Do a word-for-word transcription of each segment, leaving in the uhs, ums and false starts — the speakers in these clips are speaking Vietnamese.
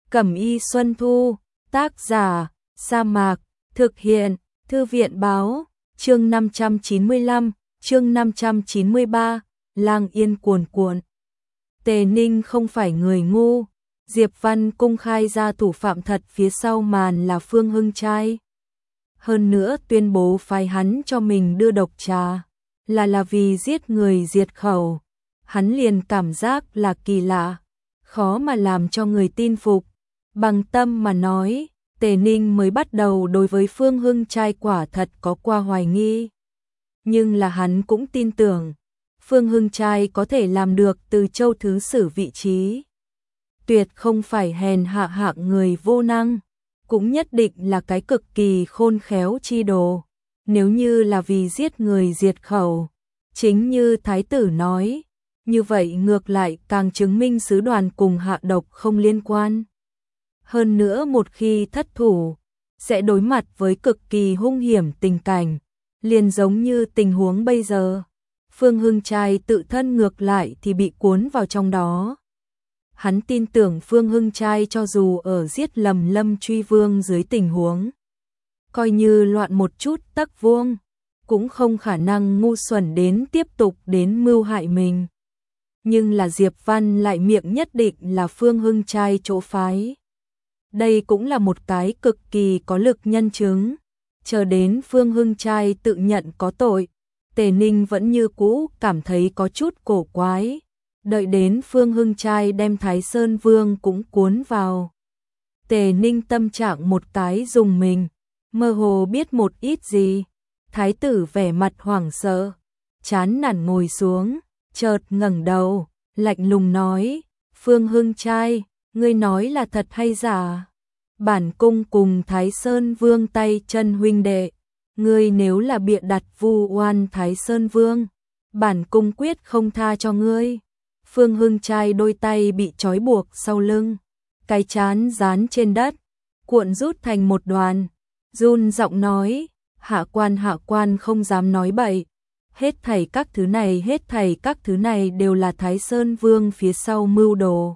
Cẩm y Xuân Thu, tác giả, Sa Mạc, thực hiện, Thư viện báo, chương năm trăm chín mươi lăm, chương năm trăm chín mươi ba, Lang Yên cuồn cuộn. Tề Ninh không phải người ngu, Diệp Văn công khai ra thủ phạm thật phía sau màn là Phương Hưng Trai. Hơn nữa tuyên bố phái hắn cho mình đưa độc trà, là là vì giết người diệt khẩu. Hắn liền cảm giác là kỳ lạ, khó mà làm cho người tin phục. Bằng tâm mà nói, Tề Ninh mới bắt đầu đối với Phương Hưng Trai quả thật có qua hoài nghi. Nhưng là hắn cũng tin tưởng, Phương Hưng Trai có thể làm được từ châu thứ sử vị trí. Tuyệt không phải hèn hạ hạng người vô năng, cũng nhất định là cái cực kỳ khôn khéo chi đồ. Nếu như là vì giết người diệt khẩu, chính như Thái tử nói, như vậy ngược lại càng chứng minh sứ đoàn cùng hạ độc không liên quan. Hơn nữa một khi thất thủ, sẽ đối mặt với cực kỳ hung hiểm tình cảnh, liền giống như tình huống bây giờ. Phương Hưng Trai tự thân ngược lại thì bị cuốn vào trong đó. Hắn tin tưởng Phương Hưng Trai cho dù ở giết lầm Lâm Truy Vương dưới tình huống coi như loạn một chút tắc vuông, cũng không khả năng ngu xuẩn đến tiếp tục đến mưu hại mình. Nhưng là Diệp Văn lại miệng nhất định là Phương Hưng Trai chỗ phái. Đây cũng là một cái cực kỳ có lực nhân chứng. Chờ đến Phương Hưng Trai tự nhận có tội, Tề Ninh vẫn như cũ cảm thấy có chút cổ quái. Đợi đến Phương Hưng Trai đem Thái Sơn Vương cũng cuốn vào, Tề Ninh tâm trạng một cái dùng mình, mơ hồ biết một ít gì. Thái tử vẻ mặt hoảng sợ, chán nản ngồi xuống, chợt ngẩng đầu, lạnh lùng nói: Phương Hưng Trai, ngươi nói là thật hay giả? Bản cung cùng Thái Sơn Vương tay chân huynh đệ, ngươi nếu là bịa đặt vu oan Thái Sơn Vương, bản cung quyết không tha cho ngươi. Phương Hưng Trai đôi tay bị trói buộc sau lưng, cái trán dán trên đất, cuộn rút thành một đoàn, run giọng nói: Hạ quan hạ quan không dám nói bậy, hết thảy các thứ này hết thảy các thứ này đều là Thái Sơn Vương phía sau mưu đồ.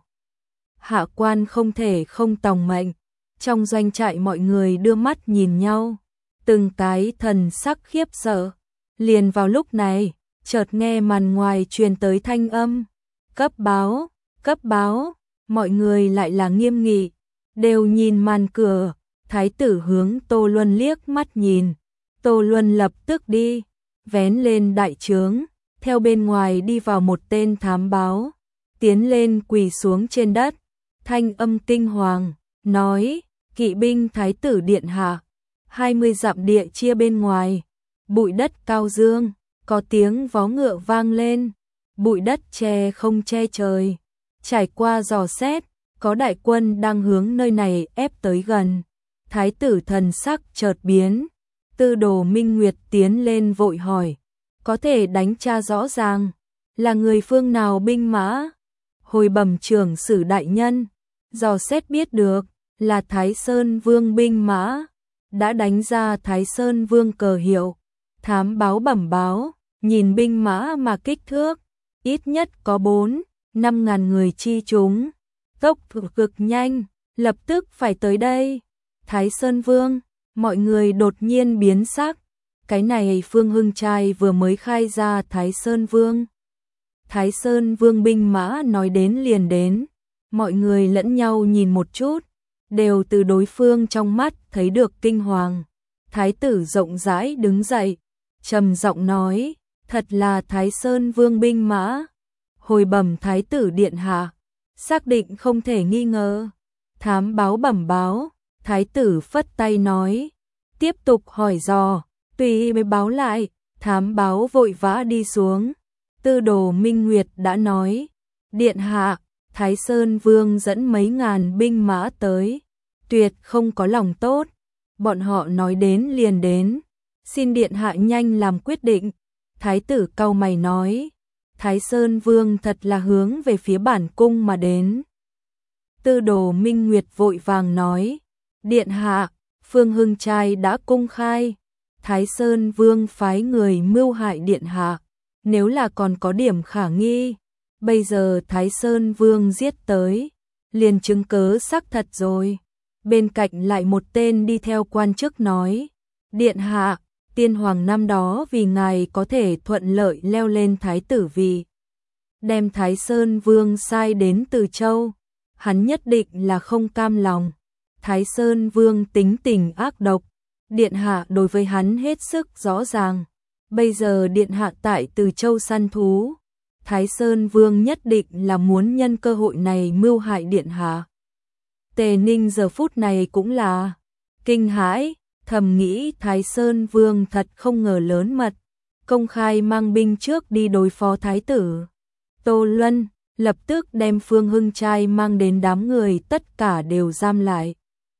Hạ quan không thể không tòng mệnh. Trong doanh trại mọi người đưa mắt nhìn nhau, từng cái thần sắc khiếp sợ. Liền vào lúc này, chợt nghe màn ngoài truyền tới thanh âm: cấp báo, cấp báo. Mọi người lại là nghiêm nghị, đều nhìn màn cửa. Thái tử hướng Tô Luân liếc mắt nhìn, Tô Luân lập tức đi, vén lên đại trướng, theo bên ngoài đi vào một tên thám báo, tiến lên quỳ xuống trên đất, thanh âm kinh hoàng, nói: Kỵ binh Thái tử điện hạ, hai mươi dặm địa chia bên ngoài, bụi đất cao dương, có tiếng vó ngựa vang lên, bụi đất che không che trời, trải qua dò xét, có đại quân đang hướng nơi này ép tới gần. Thái tử thần sắc chợt biến, Tư Đồ Minh Nguyệt tiến lên vội hỏi: có thể đánh tra rõ ràng, là người phương nào binh mã? Hồi bẩm trưởng sử đại nhân, dò xét biết được, là Thái Sơn Vương binh mã, đã đánh ra Thái Sơn Vương cờ hiệu. Thám báo bẩm báo, nhìn binh mã mà kích thước, ít nhất có bốn, năm ngàn người chi chúng, tốc độ cực nhanh, lập tức phải tới đây. Thái Sơn Vương, mọi người đột nhiên biến sắc, cái này Phương Hưng Trai vừa mới khai ra Thái Sơn Vương. Thái Sơn Vương binh mã nói đến liền đến, mọi người lẫn nhau nhìn một chút, đều từ đối phương trong mắt thấy được kinh hoàng. Thái tử rộng rãi đứng dậy, trầm giọng nói: thật là Thái Sơn Vương binh mã. Hồi bẩm Thái tử điện hạ, xác định không thể nghi ngờ. Thám báo bẩm báo, Thái tử phất tay nói: tiếp tục hỏi dò, tùy mới báo lại. Thám báo vội vã đi xuống. Tư Đồ Minh Nguyệt đã nói: điện hạ, Thái Sơn Vương dẫn mấy ngàn binh mã tới, tuyệt không có lòng tốt, bọn họ nói đến liền đến, xin điện hạ nhanh làm quyết định. Thái tử cau mày nói: Thái Sơn Vương thật là hướng về phía bản cung mà đến. Tư Đồ Minh Nguyệt vội vàng nói: điện hạ, Phương Hưng Trai đã công khai, Thái Sơn Vương phái người mưu hại điện hạ, nếu là còn có điểm khả nghi, bây giờ Thái Sơn Vương giết tới, liền chứng cớ xác thật rồi. Bên cạnh lại một tên đi theo quan chức nói, điện hạ, tiên hoàng năm đó vì ngài có thể thuận lợi leo lên thái tử vị, đem Thái Sơn Vương sai đến Từ Châu, hắn nhất định là không cam lòng. Thái Sơn Vương tính tình ác độc, điện hạ đối với hắn hết sức rõ ràng. Bây giờ điện hạ tại Từ Châu săn thú, Thái Sơn Vương nhất định là muốn nhân cơ hội này mưu hại điện hạ. Tề Ninh giờ phút này cũng là kinh hãi, thầm nghĩ Thái Sơn Vương thật không ngờ lớn mật, công khai mang binh trước đi đối phó thái tử. Tô Luân lập tức đem Phương Hưng Trai mang đến, đám người tất cả đều giam lại.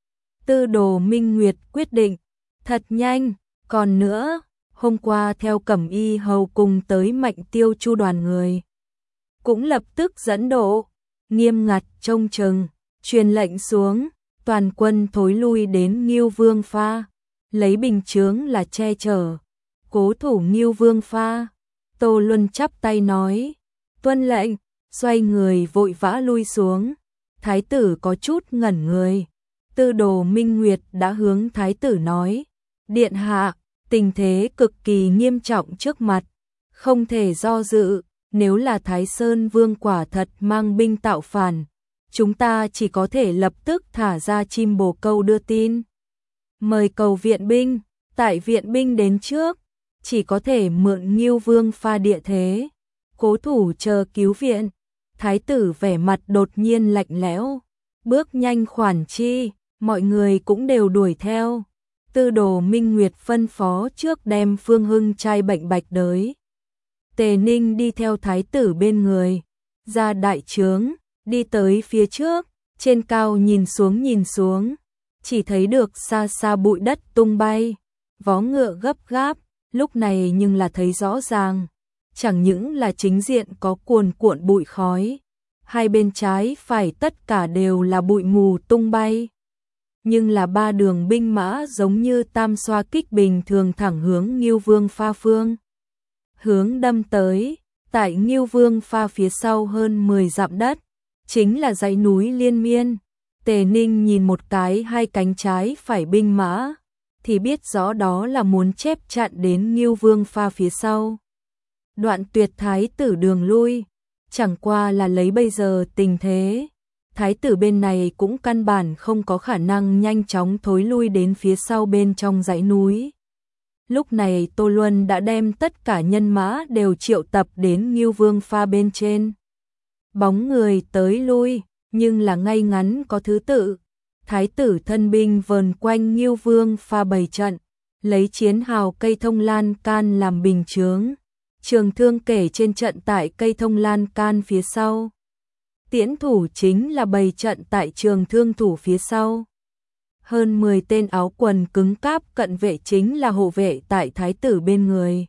Tư Đồ Minh Nguyệt quyết định, thật nhanh, còn nữa, hôm qua theo Cẩm Y hầu cùng tới Mạnh Tiêu Chu đoàn người, cũng lập tức dẫn độ, nghiêm ngặt trông chừng, truyền lệnh xuống, toàn quân thối lui đến Ngưu Vương Pha, lấy bình chướng là che chở, cố thủ Ngưu Vương Pha. Tô Luân chắp tay nói, tuân lệnh, xoay người vội vã lui xuống. Thái tử có chút ngẩn người. Tư Đồ Minh Nguyệt đã hướng thái tử nói, điện hạ, tình thế cực kỳ nghiêm trọng trước mặt, không thể do dự, nếu là Thái Sơn Vương quả thật mang binh tạo phản, chúng ta chỉ có thể lập tức thả ra chim bồ câu đưa tin, mời cầu viện binh. Tại viện binh đến trước, chỉ có thể mượn Ngưu Vương Pha địa thế, cố thủ chờ cứu viện. Thái tử vẻ mặt đột nhiên lạnh lẽo, bước nhanh khoản chi, mọi người cũng đều đuổi theo. Tư Đồ Minh Nguyệt phân phó trước đem Phương Hưng Trai bệnh bạch đới. Tề Ninh đi theo thái tử bên người, ra đại trướng, đi tới phía trước, trên cao nhìn xuống nhìn xuống, chỉ thấy được xa xa bụi đất tung bay, vó ngựa gấp gáp, lúc này nhưng là thấy rõ ràng, chẳng những là chính diện có cuồn cuộn bụi khói, hai bên trái phải tất cả đều là bụi mù tung bay, nhưng là ba đường binh mã giống như tam xoa kích bình thường thẳng hướng Ngưu Vương Pha phương. Hướng đâm tới, tại Ngưu Vương Pha phía sau hơn mười dặm đất, chính là dãy núi liên miên. Tề Ninh nhìn một cái hai cánh trái phải binh mã, thì biết rõ đó là muốn chép chặn đến Ngưu Vương Pha phía sau. Đoạn tuyệt thái tử đường lui, chẳng qua là lấy bây giờ tình thế, thái tử bên này cũng căn bản không có khả năng nhanh chóng thối lui đến phía sau bên trong dãy núi. Lúc này Tô Luân đã đem tất cả nhân mã đều triệu tập đến Ngưu Vương Pha bên trên. Bóng người tới lui, nhưng là ngay ngắn có thứ tự. Thái tử thân binh vờn quanh Ngưu Vương Pha bày trận, lấy chiến hào cây thông lan can làm bình chướng. Trường thương kể trên trận tại cây thông lan can phía sau. Tiễn thủ chính là bày trận tại trường thương thủ phía sau. Hơn mười tên áo quần cứng cáp cận vệ chính là hộ vệ tại thái tử bên người,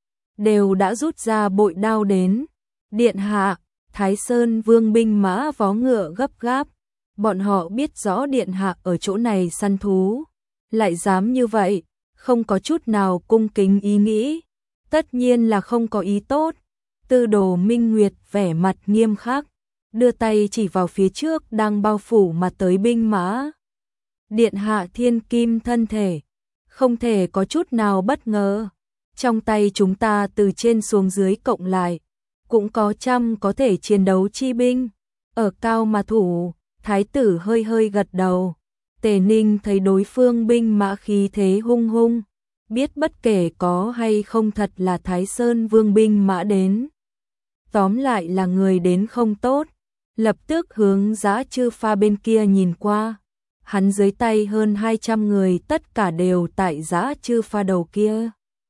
đều đã rút ra bội đao đến. Điện hạ, Thái Sơn Vương binh mã vó ngựa gấp gáp, bọn họ biết rõ điện hạ ở chỗ này săn thú, lại dám như vậy, không có chút nào cung kính ý nghĩ, tất nhiên là không có ý tốt. Tư Đồ Minh Nguyệt vẻ mặt nghiêm khắc, đưa tay chỉ vào phía trước đang bao phủ mà tới binh mã. Điện hạ thiên kim thân thể, không thể có chút nào bất ngờ. Trong tay chúng ta từ trên xuống dưới cộng lại, cũng có trăm có thể chiến đấu chi binh. Ở cao mà thủ, thái tử hơi hơi gật đầu. Tề Ninh thấy đối phương binh mã khí thế hung hung, biết bất kể có hay không thật là Thái Sơn Vương binh mã đến. Tóm lại là người đến không tốt, lập tức hướng Dã Trư Pha bên kia nhìn qua. Hắn dưới tay hơn hai trăm người tất cả đều tại Dã Trư Pha đầu kia.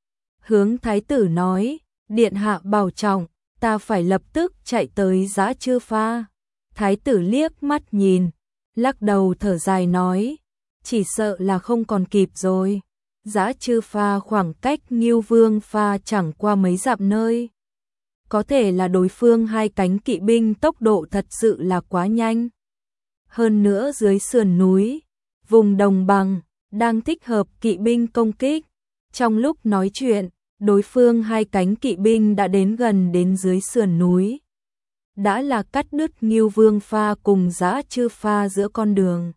Hướng thái tử nói, điện hạ bảo trọng, ta phải lập tức chạy tới Dã Trư Pha. Thái tử liếc mắt nhìn, lắc đầu thở dài nói, chỉ sợ là không còn kịp rồi. Dã Trư Pha khoảng cách Ngưu Vương Pha chẳng qua mấy dặm nơi. Có thể là đối phương hai cánh kỵ binh tốc độ thật sự là quá nhanh. Hơn nữa dưới sườn núi, vùng đồng bằng, đang thích hợp kỵ binh công kích. Trong lúc nói chuyện, đối phương hai cánh kỵ binh đã đến gần đến dưới sườn núi. đã là cắt đứt Ngưu Vương Pha cùng Dã Trư Pha giữa con đường.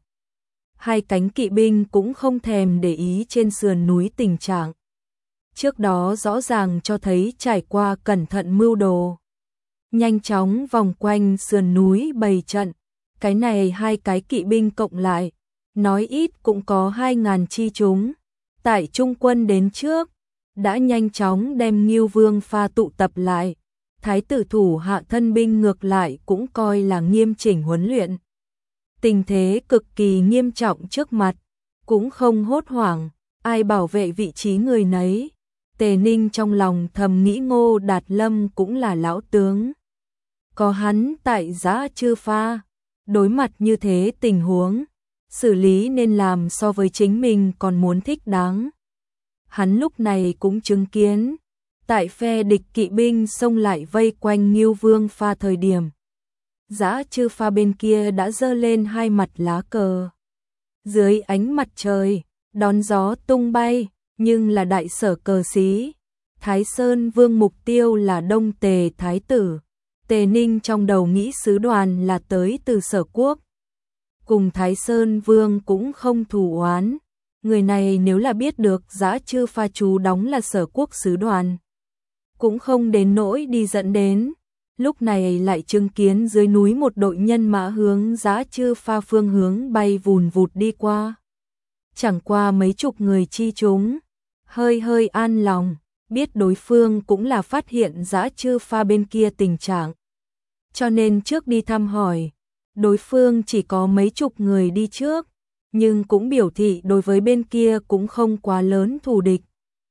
Hai cánh kỵ binh cũng không thèm để ý trên sườn núi tình trạng. Trước đó rõ ràng cho thấy trải qua cẩn thận mưu đồ. Nhanh chóng vòng quanh sườn núi bày trận, cái này hai cái kỵ binh cộng lại, nói ít cũng có hai ngàn chi chúng. Tại trung quân đến trước, đã nhanh chóng đem Ngưu Vương Pha tụ tập lại. Thái tử thủ hạ thân binh ngược lại cũng coi là nghiêm chỉnh huấn luyện. Tình thế cực kỳ nghiêm trọng trước mặt, cũng không hốt hoảng, ai bảo vệ vị trí người nấy. Tề Ninh trong lòng thầm nghĩ Ngô Đạt Lâm cũng là lão tướng. Có hắn tại Dã Trư Pha, đối mặt như thế tình huống, xử lý nên làm so với chính mình còn muốn thích đáng. Hắn lúc này cũng chứng kiến, tại phe địch kỵ binh xông lại vây quanh Ngưu Vương Pha thời điểm. Dã Trư Pha bên kia đã giơ lên hai mặt lá cờ. Dưới ánh mặt trời, đón gió tung bay, nhưng là đại sở cờ xí. Thái Sơn Vương mục tiêu là Đông Tề Thái tử. Tề Ninh trong đầu nghĩ sứ đoàn là tới từ Sở Quốc. Cùng Thái Sơn Vương cũng không thù oán. Người này nếu là biết được Dã Trư Pha chú đóng là Sở Quốc sứ đoàn, cũng không đến nỗi đi dẫn đến. Lúc này lại chứng kiến dưới núi một đội nhân mã hướng Dã Trư Pha phương hướng bay vùn vụt đi qua. Chẳng qua mấy chục người chi chúng, hơi hơi an lòng, biết đối phương cũng là phát hiện Dã Trư Pha bên kia tình trạng. Cho nên trước đi thăm hỏi, đối phương chỉ có mấy chục người đi trước, nhưng cũng biểu thị đối với bên kia cũng không quá lớn thù địch.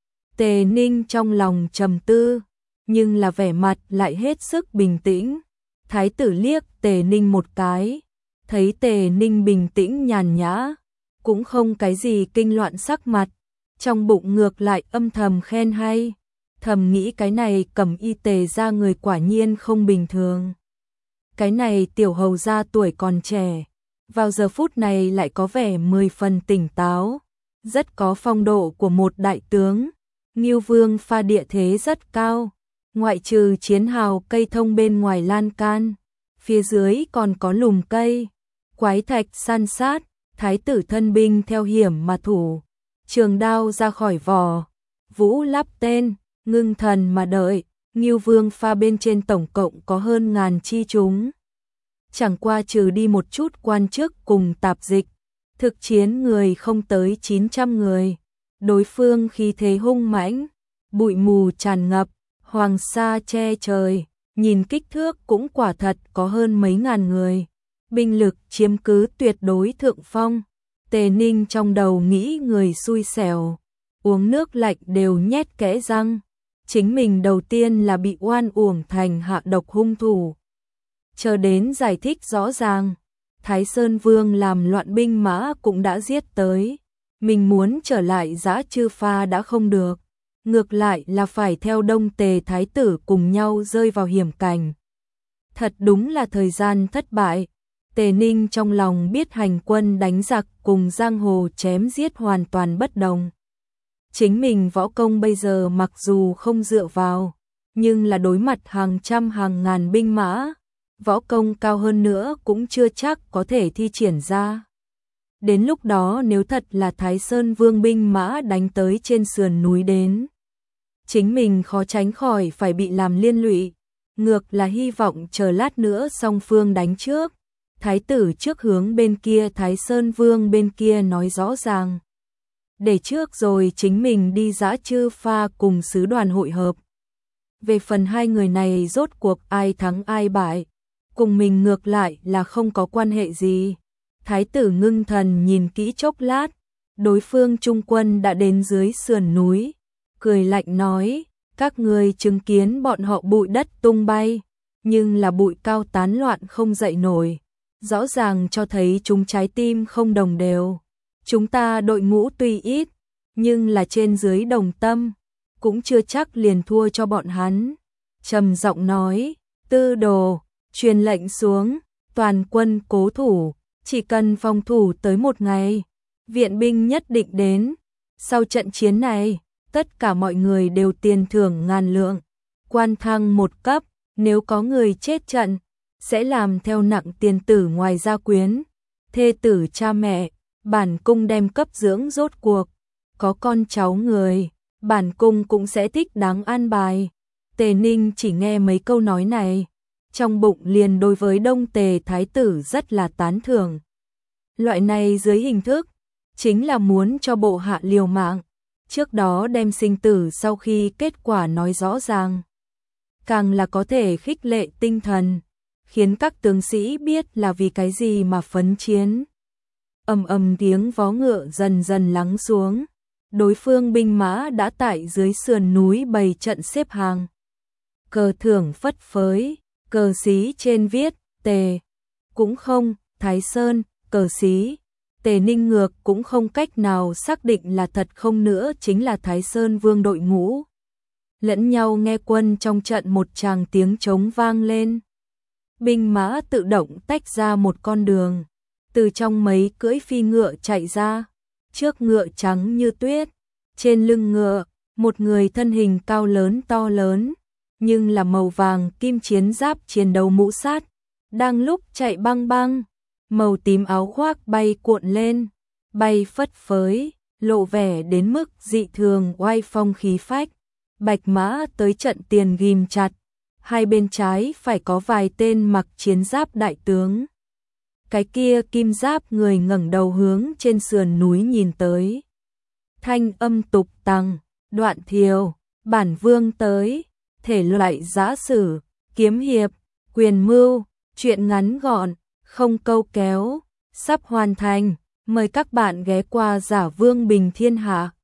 Tề Ninh trong lòng trầm tư, nhưng là vẻ mặt lại hết sức bình tĩnh. Thái tử liếc Tề Ninh một cái, thấy Tề Ninh bình tĩnh nhàn nhã, cũng không cái gì kinh loạn sắc mặt, trong bụng ngược lại âm thầm khen hay, thầm nghĩ cái này Cẩm Y Tề ra người quả nhiên không bình thường. Cái này tiểu hầu gia tuổi còn trẻ, vào giờ phút này lại có vẻ mười phần tỉnh táo, rất có phong độ của một đại tướng. Ngưu Vương Pha địa thế rất cao, ngoại trừ chiến hào cây thông bên ngoài lan can, phía dưới còn có lùm cây, quái thạch san sát. Thái tử thân binh theo hiểm mà thủ, trường đao ra khỏi vỏ, vũ lắp tên, ngưng thần mà đợi. Ngưu Vương Pha bên trên tổng cộng có hơn ngàn chi chúng, chẳng qua trừ đi một chút quan chức cùng tạp dịch, thực chiến người không tới chín trăm người. Đối phương khí thế hung mãnh, bụi mù tràn ngập, hoàng sa che trời, nhìn kích thước cũng quả thật có hơn mấy ngàn người. Binh lực chiếm cứ tuyệt đối thượng phong. Tề Ninh trong đầu nghĩ người xui xẻo, uống nước lạnh đều nhét kẽ răng. Chính mình đầu tiên là bị oan uổng thành hạ độc hung thủ. Chờ đến giải thích rõ ràng, Thái Sơn Vương làm loạn binh mã cũng đã giết tới. Mình muốn trở lại Dã Trư Pha đã không được, ngược lại là phải theo Đông Tề Thái tử cùng nhau rơi vào hiểm cảnh. Thật đúng là thời gian thất bại. Tề Ninh trong lòng biết hành quân đánh giặc cùng giang hồ chém giết hoàn toàn bất đồng. Chính mình võ công bây giờ mặc dù không dựa vào, nhưng là đối mặt hàng trăm hàng ngàn binh mã, võ công cao hơn nữa cũng chưa chắc có thể thi triển ra. Đến lúc đó nếu thật là Thái Sơn Vương binh mã đánh tới trên sườn núi đến, chính mình khó tránh khỏi phải bị làm liên lụy. Ngược là hy vọng chờ lát nữa song phương đánh trước, Thái tử trước hướng bên kia, Thái Sơn Vương bên kia nói rõ ràng, để trước rồi chính mình đi Dã Trư Pha cùng sứ đoàn hội hợp. Về phần hai người này rốt cuộc ai thắng ai bại, cùng mình ngược lại là không có quan hệ gì. Thái tử ngưng thần nhìn kỹ chốc lát, đối phương trung quân đã đến dưới sườn núi, cười lạnh nói, các người chứng kiến bọn họ bụi đất tung bay, nhưng là bụi cao tán loạn không dậy nổi, rõ ràng cho thấy chúng trái tim không đồng đều. Chúng ta đội ngũ tuy ít, nhưng là trên dưới đồng tâm, cũng chưa chắc liền thua cho bọn hắn. Trầm giọng nói, tư đồ, truyền lệnh xuống, toàn quân cố thủ, chỉ cần phòng thủ tới một ngày, viện binh nhất định đến. Sau trận chiến này, tất cả mọi người đều tiền thưởng ngàn lượng, quan thăng một cấp, nếu có người chết trận, sẽ làm theo nặng tiền tử ngoài gia quyến, thê tử cha mẹ, bản cung đem cấp dưỡng rốt cuộc, có con cháu người, bản cung cũng sẽ thích đáng an bài. Tề Ninh chỉ nghe mấy câu nói này, trong bụng liền đối với Đông Tề thái tử rất là tán thưởng. Loại này dưới hình thức, chính là muốn cho bộ hạ liều mạng, trước đó đem sinh tử sau khi kết quả nói rõ ràng. Càng là có thể khích lệ tinh thần, khiến các tướng sĩ biết là vì cái gì mà phấn chiến. Ầm ầm tiếng vó ngựa dần dần lắng xuống, đối phương binh mã đã tại dưới sườn núi bày trận xếp hàng. Cờ thưởng phất phới, cờ xí trên viết, Tề, cũng không, Thái Sơn, cờ xí. Tề Ninh ngược cũng không cách nào xác định là thật không nữa chính là Thái Sơn Vương đội ngũ. Lẫn nhau nghe quân trong trận một tràng tiếng trống vang lên. Binh mã tự động tách ra một con đường, từ trong mấy cưỡi phi ngựa chạy ra, trước ngựa trắng như tuyết, trên lưng ngựa, một người thân hình cao lớn to lớn, nhưng là màu vàng kim chiến giáp chiến đấu mũ sát, đang lúc chạy băng băng, màu tím áo khoác bay cuộn lên, bay phất phới, lộ vẻ đến mức dị thường oai phong khí phách. Bạch mã tới trận tiền ghim chặt, hai bên trái phải có vài tên mặc chiến giáp đại tướng. Cái kia kim giáp người ngẩng đầu hướng trên sườn núi nhìn tới. Thanh âm tục tăng, Đoạn Thiều, bản vương tới, thể loại giã sử, kiếm hiệp, quyền mưu, truyện ngắn gọn, không câu kéo, sắp hoàn thành, mời các bạn ghé qua Giả Vương Bình Thiên Hạ.